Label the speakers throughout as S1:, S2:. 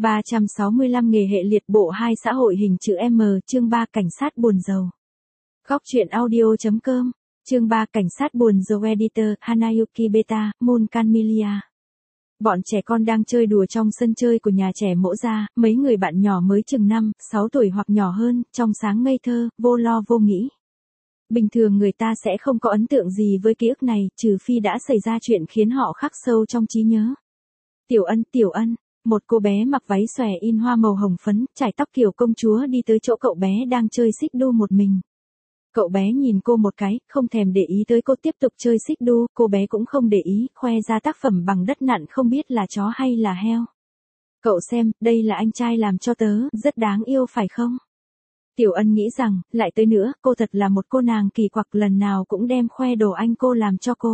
S1: 365 nghề hệ liệt bộ 2 xã hội hình chữ M, chương 3 cảnh sát buồn rầu. Góc truyện audio.com, chương 3 cảnh sát buồn rầu editor, Hanayuki Beta, Moon Canmelia. Bọn trẻ con đang chơi đùa trong sân chơi của nhà trẻ mẫu gia, mấy người bạn nhỏ mới chừng 5, 6 tuổi hoặc nhỏ hơn, trong sáng ngây thơ, vô lo vô nghĩ. Bình thường người ta sẽ không có ấn tượng gì với ký ức này, trừ phi đã xảy ra chuyện khiến họ khắc sâu trong trí nhớ. Tiểu Ân, một cô bé mặc váy xòe in hoa màu hồng phấn, chải tóc kiểu công chúa đi tới chỗ cậu bé đang chơi xích đu một mình. Cậu bé nhìn cô một cái, không thèm để ý tới cô tiếp tục chơi xích đu, cô bé cũng không để ý, khoe ra tác phẩm bằng đất nặn không biết là chó hay là heo. Cậu xem, đây là anh trai làm cho tớ, rất đáng yêu phải không? Tiểu Ân nghĩ rằng, lại tới nữa, cô thật là một cô nàng kỳ quặc, lần nào cũng đem khoe đồ anh cô làm cho cô.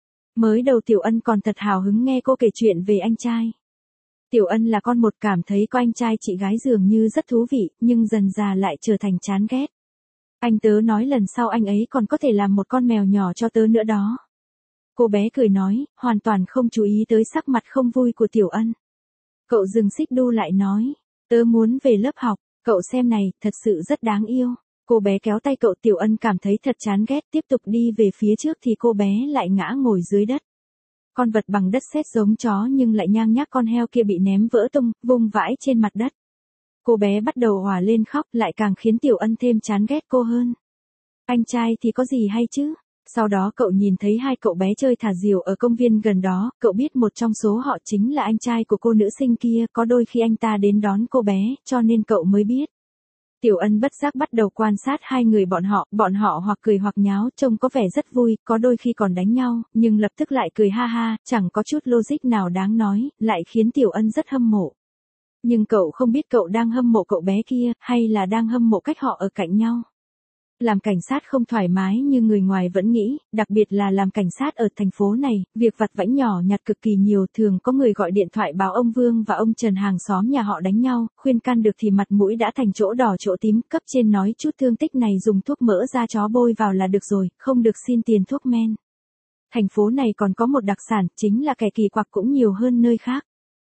S1: Mới đầu Tiểu Ân còn thật hào hứng nghe cô kể chuyện về anh trai. Tiểu Ân là con một, cảm thấy có anh trai chị gái dường như rất thú vị, nhưng dần dà lại trở thành chán ghét. Anh tớ nói lần sau anh ấy còn có thể làm một con mèo nhỏ cho tớ nữa đó. Cô bé cười nói, hoàn toàn không chú ý tới sắc mặt không vui của Tiểu Ân. Cậu dừng xích đu lại nói, tớ muốn về lớp học, cậu xem này, thật sự rất đáng yêu. Cô bé kéo tay cậu. Tiểu Ân cảm thấy thật chán ghét, tiếp tục đi về phía trước thì cô bé lại ngã ngồi dưới đất. Con vật bằng đất sét giống chó nhưng lại nhang nhác con heo kia bị ném vỡ tung, vung vãi trên mặt đất. Cô bé bắt đầu òa lên khóc, lại càng khiến Tiểu Ân thêm chán ghét cô hơn. Anh trai thì có gì hay chứ? Sau đó cậu nhìn thấy hai cậu bé chơi thả diều ở công viên gần đó, cậu biết một trong số họ chính là anh trai của cô nữ sinh kia, có đôi khi anh ta đến đón cô bé, cho nên cậu mới biết. Tiểu Ân bất giác bắt đầu quan sát hai người bọn họ hoặc cười hoặc nháo, trông có vẻ rất vui, có đôi khi còn đánh nhau, nhưng lập tức lại cười ha ha, chẳng có chút logic nào đáng nói, lại khiến Tiểu Ân rất hâm mộ. Nhưng cậu không biết cậu đang hâm mộ cậu bé kia, hay là đang hâm mộ cách họ ở cạnh nhau. Làm cảnh sát không thoải mái như người ngoài vẫn nghĩ, đặc biệt là làm cảnh sát ở thành phố này, việc vặt vãnh nhỏ nhặt cực kỳ nhiều, thường có người gọi điện thoại báo ông Vương và ông Trần hàng xóm nhà họ đánh nhau, khuyên can được thì mặt mũi đã thành chỗ đỏ chỗ tím, cấp trên nói chút thương tích này dùng thuốc mỡ da chó bôi vào là được rồi, không được xin tiền thuốc men. Thành phố này còn có một đặc sản, chính là kẻ kỳ quặc cũng nhiều hơn nơi khác.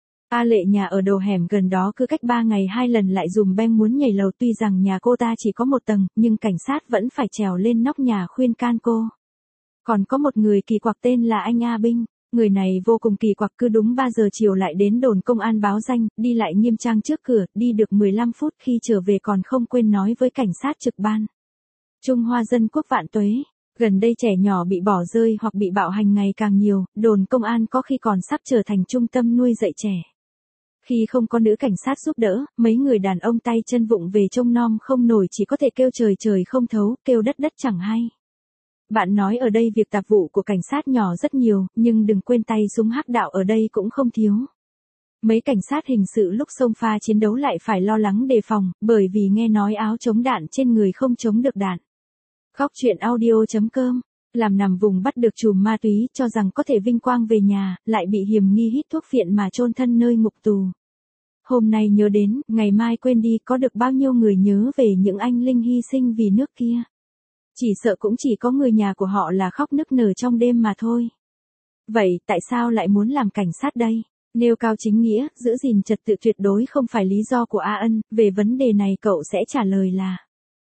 S1: A Lệ nhà ở đầu hẻm gần đó cứ cách 3 ngày 2 lần lại dùm beng muốn nhảy lầu, tuy rằng nhà cô ta chỉ có 1 tầng, nhưng cảnh sát vẫn phải trèo lên nóc nhà khuyên can cô. Còn có một người kỳ quặc tên là anh A Binh, người này vô cùng kỳ quặc, cứ đúng 3 giờ chiều lại đến đồn công an báo danh, đi lại nghiêm trang trước cửa, đi được 15 phút khi trở về còn không quên nói với cảnh sát trực ban. Trung Hoa dân quốc vạn tuế. Gần đây trẻ nhỏ bị bỏ rơi hoặc bị bạo hành ngày càng nhiều, đồn công an có khi còn sắp trở thành trung tâm nuôi dạy trẻ. Khi không có nữ cảnh sát giúp đỡ, mấy người đàn ông tay chân vụng về trông nom không nổi, chỉ có thể kêu trời trời không thấu, kêu đất đất chẳng hay. Bạn nói ở đây việc tạp vụ của cảnh sát nhỏ rất nhiều, nhưng đừng quên tay súng hắc đạo ở đây cũng không thiếu. Mấy cảnh sát hình sự lúc xông pha chiến đấu lại phải lo lắng đề phòng, bởi vì nghe nói áo chống đạn trên người không chống được đạn. Góc truyện audio.com, làm nằm vùng bắt được trùm ma túy, cho rằng có thể vinh quang về nhà, lại bị hiềm nghi hít thuốc phiện mà chôn thân nơi ngục tù. Hôm nay nhớ đến, ngày mai quên đi, có được bao nhiêu người nhớ về những anh linh hy sinh vì nước kia. Chỉ sợ cũng chỉ có người nhà của họ là khóc nức nở trong đêm mà thôi. Vậy, tại sao lại muốn làm cảnh sát đây? Nêu cao chính nghĩa, giữ gìn trật tự tuyệt đối không phải lý do của A Ân, về vấn đề này cậu sẽ trả lời là: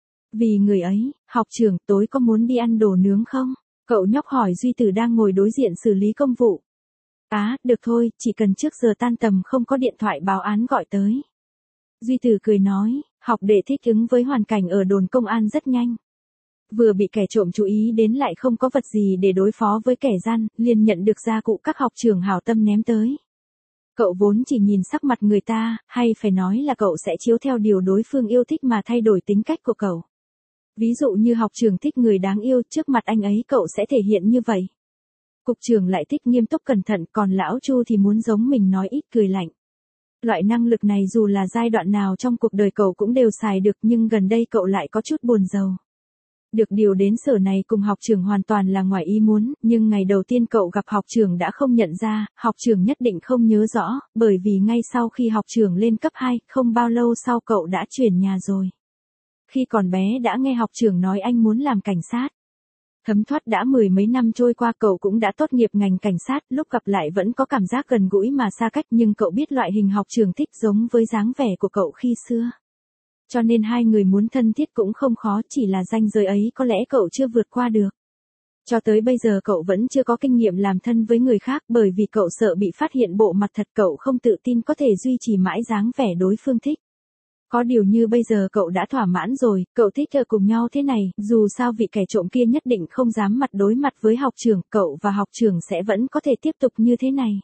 S1: vì người ấy. Học trưởng, tối có muốn đi ăn đồ nướng không? Cậu nhóc hỏi Duy Tử đang ngồi đối diện xử lý công vụ. Được thôi, chỉ cần trước giờ tan tầm không có điện thoại báo án gọi tới. Duy Tử cười nói, học đệ thích ứng với hoàn cảnh ở đồn công an rất nhanh. Vừa bị kẻ trộm chú ý đến lại không có vật gì để đối phó với kẻ gian, liền nhận được gia cụ các học trưởng hảo tâm ném tới. Cậu vốn chỉ nhìn sắc mặt người ta, hay phải nói là cậu sẽ chiếu theo điều đối phương yêu thích mà thay đổi tính cách của cậu. Ví dụ như học trưởng thích người đáng yêu, trước mặt anh ấy cậu sẽ thể hiện như vậy. Cục trưởng lại thích nghiêm túc cẩn thận, còn lão Chu thì muốn giống mình nói ít cười lạnh. Loại năng lực này dù là giai đoạn nào trong cuộc đời cậu cũng đều xài được, nhưng gần đây cậu lại có chút buồn rầu. Được điều đến sở này cùng học trưởng hoàn toàn là ngoài ý muốn, nhưng ngày đầu tiên cậu gặp học trưởng đã không nhận ra, học trưởng nhất định không nhớ rõ, bởi vì ngay sau khi học trưởng lên cấp 2, không bao lâu sau cậu đã chuyển nhà rồi. Khi còn bé đã nghe học trưởng nói anh muốn làm cảnh sát. Thấm thoát đã mười mấy năm trôi qua, cậu cũng đã tốt nghiệp ngành cảnh sát, lúc gặp lại vẫn có cảm giác gần gũi mà xa cách, nhưng cậu biết loại hình học trưởng thích giống với dáng vẻ của cậu khi xưa. Cho nên hai người muốn thân thiết cũng không khó, chỉ là ranh giới ấy có lẽ cậu chưa vượt qua được. Cho tới bây giờ cậu vẫn chưa có kinh nghiệm làm thân với người khác, bởi vì cậu sợ bị phát hiện bộ mặt thật, cậu không tự tin có thể duy trì mãi dáng vẻ đối phương thích. Có điều như bây giờ cậu đã thỏa mãn rồi, cậu thích ở cùng nhau thế này, dù sao vị kẻ trộm kia nhất định không dám mặt đối mặt với học trưởng, cậu và học trưởng sẽ vẫn có thể tiếp tục như thế này.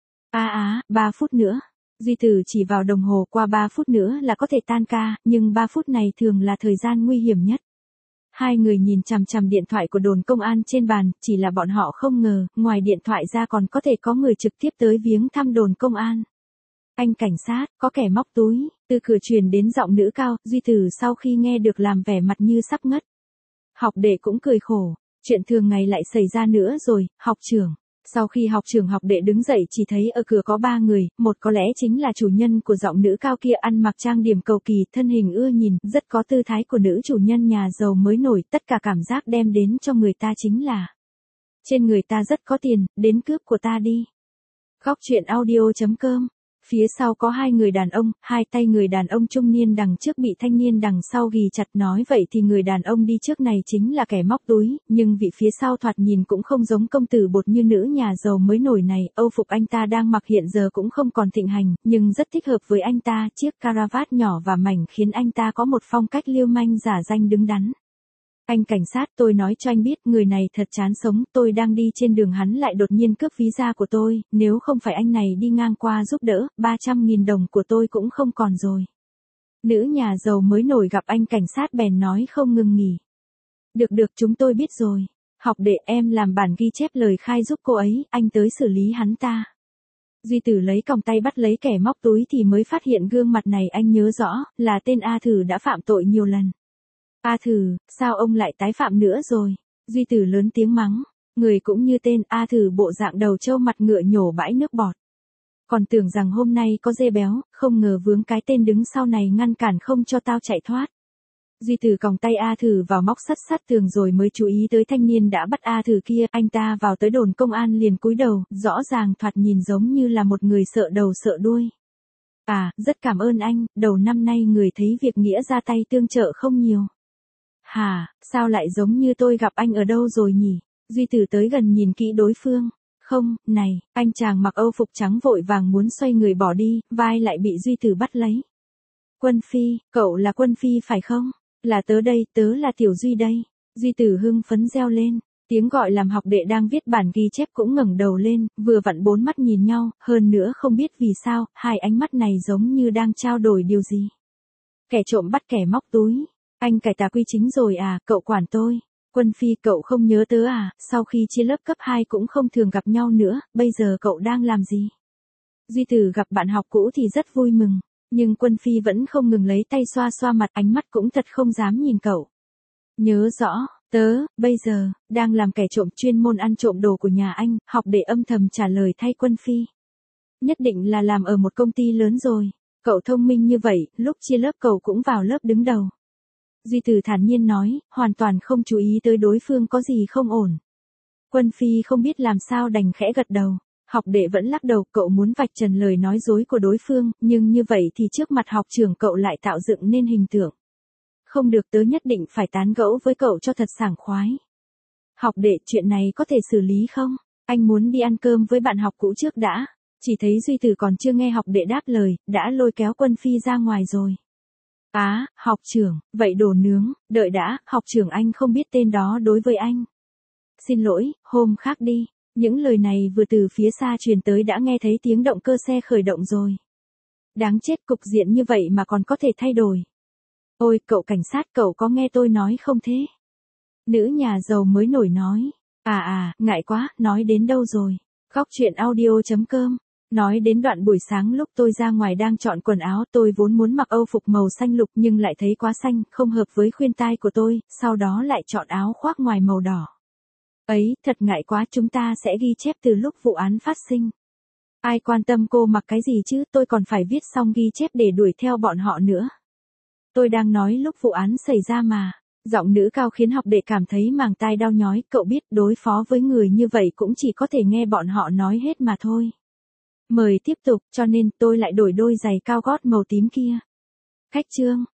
S1: 3 phút nữa. Duy Tử chỉ vào đồng hồ, qua 3 phút nữa là có thể tan ca, nhưng 3 phút này thường là thời gian nguy hiểm nhất. Hai người nhìn chằm chằm điện thoại của đồn công an trên bàn, chỉ là bọn họ không ngờ, ngoài điện thoại ra còn có thể có người trực tiếp tới viếng thăm đồn công an. Anh cảnh sát, có kẻ móc túi, từ cửa truyền đến giọng nữ cao, Duy Tử sau khi nghe được làm vẻ mặt như sắp ngất. Học đệ cũng cười khổ, chuyện thường ngày lại xảy ra nữa rồi, học trưởng. Sau khi học trưởng học đệ đứng dậy chỉ thấy ở cửa có 3 người, một có lẽ chính là chủ nhân của giọng nữ cao kia, ăn mặc trang điểm cầu kỳ, thân hình ưa nhìn, rất có tư thái của nữ chủ nhân nhà giàu mới nổi, tất cả cảm giác đem đến cho người ta chính là trên người ta rất có tiền, đến cướp của ta đi. Góc truyện audio.com. Phía sau có hai người đàn ông, hai tay người đàn ông trung niên đằng trước bị thanh niên đằng sau ghì chặt, nói vậy thì người đàn ông đi trước này chính là kẻ móc túi, nhưng vị phía sau thoạt nhìn cũng không giống công tử bột như nữ nhà giàu mới nổi này, âu phục anh ta đang mặc hiện giờ cũng không còn thịnh hành, nhưng rất thích hợp với anh ta, chiếc caravat nhỏ và mảnh khiến anh ta có một phong cách lưu manh giả danh đứng đắn. Anh cảnh sát, tôi nói cho anh biết, người này thật chán sống, tôi đang đi trên đường hắn lại đột nhiên cướp visa của tôi, nếu không phải anh này đi ngang qua giúp đỡ, 300.000 đồng của tôi cũng không còn rồi. Nữ nhà giàu mới nổi gặp anh cảnh sát bèn nói không ngừng nghỉ. Được, chúng tôi biết rồi. Học đệ, em làm bản ghi chép lời khai giúp cô ấy, anh tới xử lý hắn ta. Duy Tử lấy còng tay bắt lấy kẻ móc túi thì mới phát hiện gương mặt này anh nhớ rõ, là tên A Thử đã phạm tội nhiều lần. A Thử, sao ông lại tái phạm nữa rồi? Duy Tử lớn tiếng mắng, người cũng như tên A Thử, bộ dạng đầu trâu mặt ngựa nhổ bãi nước bọt. Còn tưởng rằng hôm nay có dê béo, không ngờ vướng cái tên đứng sau này ngăn cản không cho tao chạy thoát. Duy Tử còng tay A Thử vào móc sắt tường rồi mới chú ý tới thanh niên đã bắt A Thử kia, anh ta vào tới đồn công an liền cúi đầu, rõ ràng thoạt nhìn giống như là một người sợ đầu sợ đuôi. Rất cảm ơn anh, đầu năm nay người thấy việc nghĩa ra tay tương trợ không nhiều. Hả, sao lại giống như tôi gặp anh ở đâu rồi nhỉ? Duy Tử tới gần nhìn kỹ đối phương. Không, này, anh chàng mặc âu phục trắng vội vàng muốn xoay người bỏ đi, vai lại bị Duy Tử bắt lấy. Quân Phi, cậu là Quân Phi phải không? Là tớ đây, tớ là Tiểu Duy đây. Duy Tử hưng phấn reo lên. Tiếng gọi làm học đệ đang viết bản ghi chép cũng ngẩng đầu lên, vừa vặn bốn mắt nhìn nhau, hơn nữa không biết vì sao, hai ánh mắt này giống như đang trao đổi điều gì. Kẻ trộm bắt kẻ móc túi. Anh cải tà quy chính rồi à, cậu quản tôi. Quân Phi, cậu không nhớ tớ à, sau khi chia lớp cấp 2 cũng không thường gặp nhau nữa, bây giờ cậu đang làm gì? Duy Tử gặp bạn học cũ thì rất vui mừng, nhưng Quân Phi vẫn không ngừng lấy tay xoa xoa mặt, ánh mắt cũng thật không dám nhìn cậu. Nhớ rõ, tớ, bây giờ, đang làm kẻ trộm chuyên môn ăn trộm đồ của nhà anh, học để âm thầm trả lời thay Quân Phi. Nhất định là làm ở một công ty lớn rồi, cậu thông minh như vậy, lúc chia lớp cậu cũng vào lớp đứng đầu. Duy Tử thản nhiên nói, hoàn toàn không chú ý tới đối phương có gì không ổn. Quân Phi không biết làm sao đành khẽ gật đầu. Học đệ vẫn lắc đầu, cậu muốn vạch trần lời nói dối của đối phương, nhưng như vậy thì trước mặt học trưởng cậu lại tạo dựng nên hình tượng. Không được, tớ nhất định phải tán gẫu với cậu cho thật sảng khoái. Học đệ, chuyện này có thể xử lý không? Anh muốn đi ăn cơm với bạn học cũ trước đã. Chỉ thấy Duy Tử còn chưa nghe học đệ đáp lời, đã lôi kéo Quân Phi ra ngoài rồi. Học trưởng, vậy đồ nướng, đợi đã, học trưởng anh không biết tên đó đối với anh. Xin lỗi, hôm khác đi. Những lời này vừa từ phía xa truyền tới đã nghe thấy tiếng động cơ xe khởi động rồi. Đáng chết, cục diện như vậy mà còn có thể thay đổi. Ôi, cậu cảnh sát, cậu có nghe tôi nói không thế? Nữ nhà giàu mới nổi nói. Ngại quá, nói đến đâu rồi? Góc truyện audio.com. Nói đến đoạn buổi sáng lúc tôi ra ngoài đang chọn quần áo, tôi vốn muốn mặc âu phục màu xanh lục nhưng lại thấy quá xanh, không hợp với khuyên tai của tôi, sau đó lại chọn áo khoác ngoài màu đỏ. Ấy, thật ngại quá, chúng ta sẽ ghi chép từ lúc vụ án phát sinh. Ai quan tâm cô mặc cái gì chứ, tôi còn phải viết xong ghi chép để đuổi theo bọn họ nữa. Tôi đang nói lúc vụ án xảy ra mà. Giọng nữ cao khiến học đệ cảm thấy màng tai đau nhói, cậu biết đối phó với người như vậy cũng chỉ có thể nghe bọn họ nói hết mà thôi. Mời tiếp tục, cho nên tôi lại đổi đôi giày cao gót màu tím kia. Khách Trương,